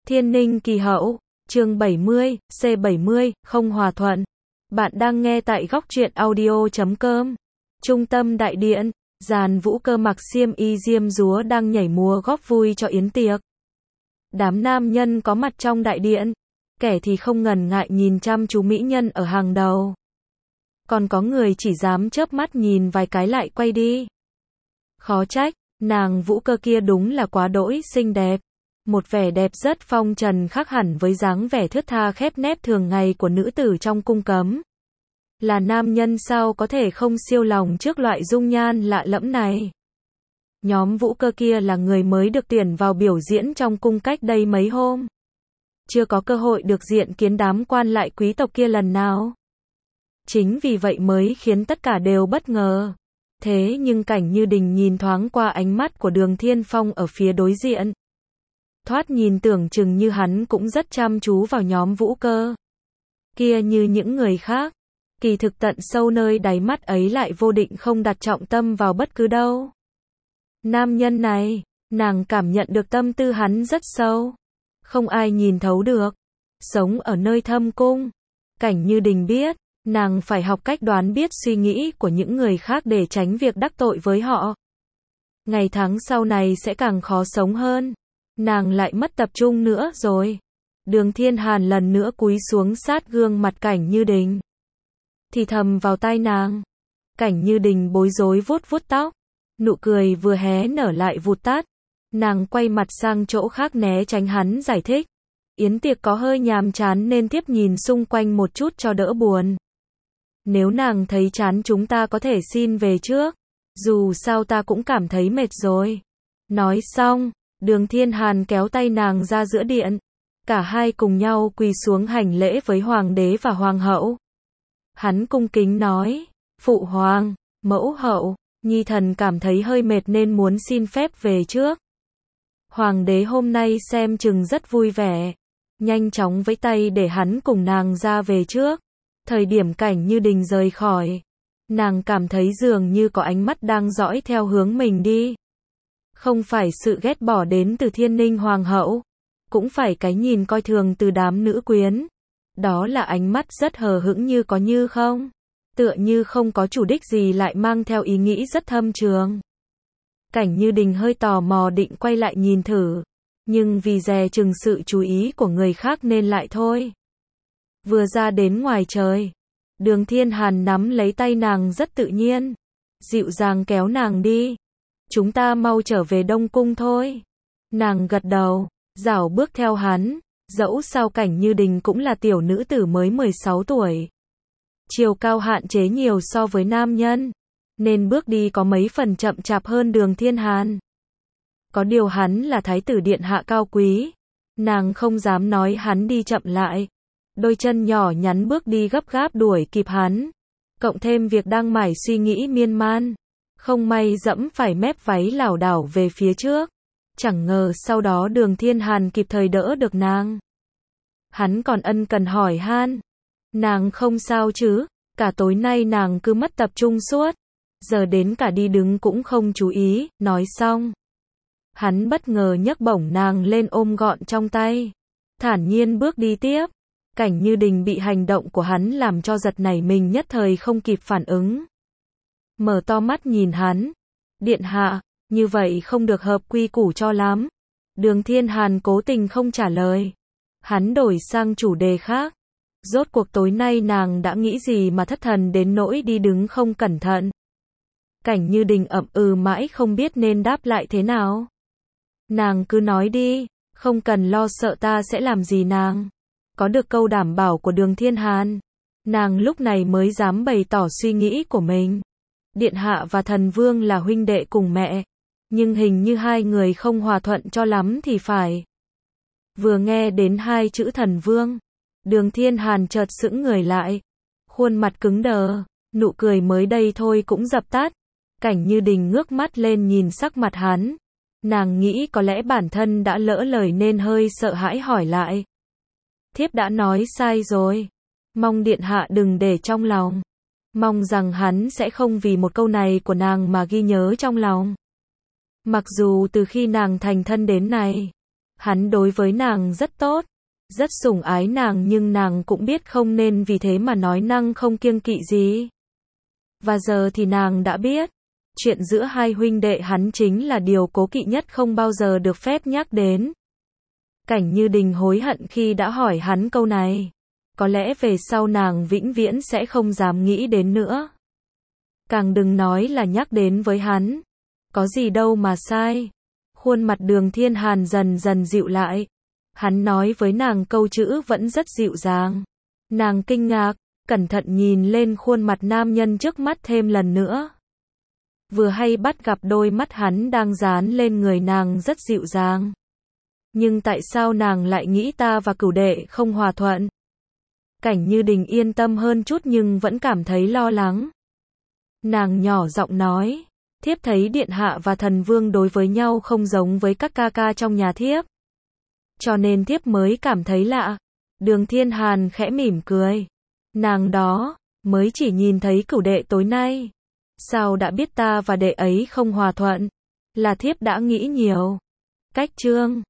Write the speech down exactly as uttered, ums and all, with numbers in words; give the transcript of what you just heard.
Thiên Ninh Kỳ Hậu, chương bảy mươi, C bảy mươi, không hòa thuận. Bạn đang nghe tại góc truyện audio chấm com. Trung tâm đại điện, dàn vũ cơ mặc xiêm y diêm dúa đang nhảy múa góp vui cho yến tiệc. Đám nam nhân có mặt trong đại điện, kẻ thì không ngần ngại nhìn chăm chú mỹ nhân ở hàng đầu. Còn có người chỉ dám chớp mắt nhìn vài cái lại quay đi. Khó trách, nàng vũ cơ kia đúng là quá đỗi xinh đẹp. Một vẻ đẹp rất phong trần khác hẳn với dáng vẻ thướt tha khép nép thường ngày của nữ tử trong cung cấm. Là nam nhân sao có thể không siêu lòng trước loại dung nhan lạ lẫm này. Nhóm vũ cơ kia là người mới được tuyển vào biểu diễn trong cung cách đây mấy hôm. Chưa có cơ hội được diện kiến đám quan lại quý tộc kia lần nào. Chính vì vậy mới khiến tất cả đều bất ngờ. Thế nhưng Cảnh Như Đình nhìn thoáng qua ánh mắt của Đường Thiên Phong ở phía đối diện. Thoát nhìn tưởng chừng như hắn cũng rất chăm chú vào nhóm vũ cơ kia như những người khác. Kỳ thực tận sâu nơi đáy mắt ấy lại vô định không đặt trọng tâm vào bất cứ đâu. Nam nhân này, nàng cảm nhận được tâm tư hắn rất sâu. Không ai nhìn thấu được. Sống ở nơi thâm cung, Cảnh Như Đình biết, nàng phải học cách đoán biết suy nghĩ của những người khác để tránh việc đắc tội với họ. Ngày tháng sau này sẽ càng khó sống hơn. Nàng lại mất tập trung nữa rồi. Đường Thiên Hàn lần nữa cúi xuống sát gương mặt Cảnh Như Đình. Thì thầm vào tai nàng. Cảnh Như Đình bối rối vuốt vuốt tóc. Nụ cười vừa hé nở lại vụt tắt. Nàng quay mặt sang chỗ khác né tránh hắn giải thích. Yến tiệc có hơi nhàm chán nên tiếp nhìn xung quanh một chút cho đỡ buồn. Nếu nàng thấy chán chúng ta có thể xin về trước. Dù sao ta cũng cảm thấy mệt rồi. Nói xong, Đường Thiên Hàn kéo tay nàng ra giữa điện. Cả hai cùng nhau quỳ xuống hành lễ với hoàng đế và hoàng hậu. Hắn cung kính nói, phụ hoàng, mẫu hậu, nhi thần cảm thấy hơi mệt nên muốn xin phép về trước. Hoàng đế hôm nay xem chừng rất vui vẻ. Nhanh chóng vẫy tay để hắn cùng nàng ra về trước. Thời điểm Cảnh Như Đình rời khỏi, nàng cảm thấy dường như có ánh mắt đang dõi theo hướng mình đi. Không phải sự ghét bỏ đến từ Thiên Ninh hoàng hậu, cũng phải cái nhìn coi thường từ đám nữ quyến. Đó là ánh mắt rất hờ hững như có như không. Tựa như không có chủ đích gì lại mang theo ý nghĩ rất thâm trường. Cảnh Như Đình hơi tò mò định quay lại nhìn thử. Nhưng vì dè chừng sự chú ý của người khác nên lại thôi. Vừa ra đến ngoài trời, Đường Thiên Hàn nắm lấy tay nàng rất tự nhiên. Dịu dàng kéo nàng đi. Chúng ta mau trở về Đông Cung thôi. Nàng gật đầu, dảo bước theo hắn. Dẫu sao Cảnh Như Đình cũng là tiểu nữ tử mới mười sáu tuổi. Chiều cao hạn chế nhiều so với nam nhân. Nên bước đi có mấy phần chậm chạp hơn Đường Thiên Hàn. Có điều hắn là thái tử điện hạ cao quý. Nàng không dám nói hắn đi chậm lại. Đôi chân nhỏ nhắn bước đi gấp gáp đuổi kịp hắn. Cộng thêm việc đang mải suy nghĩ miên man. Không may dẫm phải mép váy lảo đảo về phía trước. Chẳng ngờ sau đó Đường Thiên Hàn kịp thời đỡ được nàng. Hắn còn ân cần hỏi han. Nàng không sao chứ? Cả tối nay nàng cứ mất tập trung suốt. Giờ đến cả đi đứng cũng không chú ý. Nói xong, hắn bất ngờ nhấc bổng nàng lên ôm gọn trong tay. Thản nhiên bước đi tiếp. Cảnh Như Đình bị hành động của hắn làm cho giật nảy mình nhất thời không kịp phản ứng. Mở to mắt nhìn hắn. Điện hạ, như vậy không được hợp quy củ cho lắm. Đường Thiên Hàn cố tình không trả lời. Hắn đổi sang chủ đề khác. Rốt cuộc tối nay nàng đã nghĩ gì mà thất thần đến nỗi đi đứng không cẩn thận. Cảnh Như Đình ậm ừ mãi không biết nên đáp lại thế nào. Nàng cứ nói đi, không cần lo sợ ta sẽ làm gì nàng. Có được câu đảm bảo của Đường Thiên Hàn, nàng lúc này mới dám bày tỏ suy nghĩ của mình. Điện hạ và thần vương là huynh đệ cùng mẹ, nhưng hình như hai người không hòa thuận cho lắm thì phải. Vừa nghe đến hai chữ thần vương, Đường Thiên Hàn chợt sững người lại, khuôn mặt cứng đờ, nụ cười mới đây thôi cũng dập tắt. Cảnh Như Đình ngước mắt lên nhìn sắc mặt hắn, nàng nghĩ có lẽ bản thân đã lỡ lời nên hơi sợ hãi hỏi lại. Thiếp đã nói sai rồi, mong điện hạ đừng để trong lòng. Mong rằng hắn sẽ không vì một câu này của nàng mà ghi nhớ trong lòng. Mặc dù từ khi nàng thành thân đến nay, Hắn đối với nàng rất tốt, rất sủng ái nàng nhưng nàng cũng biết không nên vì thế mà nói năng không kiêng kỵ gì. Và giờ thì nàng đã biết, chuyện giữa hai huynh đệ hắn chính là điều cố kỵ nhất không bao giờ được phép nhắc đến. Cảnh Như Đình hối hận khi đã hỏi hắn câu này. Có lẽ về sau nàng vĩnh viễn sẽ không dám nghĩ đến nữa. Càng đừng nói là nhắc đến với hắn. Có gì đâu mà sai. Khuôn mặt Đường Thiên Hàn dần dần dịu lại. Hắn nói với nàng câu chữ vẫn rất dịu dàng. Nàng kinh ngạc, cẩn thận nhìn lên khuôn mặt nam nhân trước mắt thêm lần nữa. Vừa hay bắt gặp đôi mắt hắn đang dán lên người nàng rất dịu dàng. Nhưng tại sao nàng lại nghĩ ta và Cửu đệ không hòa thuận? Cảnh Như Đình yên tâm hơn chút nhưng vẫn cảm thấy lo lắng. Nàng nhỏ giọng nói, thiếp thấy điện hạ và thần vương đối với nhau không giống với các ca ca trong nhà thiếp. Cho nên thiếp mới cảm thấy lạ. Đường Thiên Hàn khẽ mỉm cười. Nàng đó, mới chỉ nhìn thấy Cửu đệ tối nay. Sao đã biết ta và đệ ấy không hòa thuận? Là thiếp đã nghĩ nhiều. Cách chương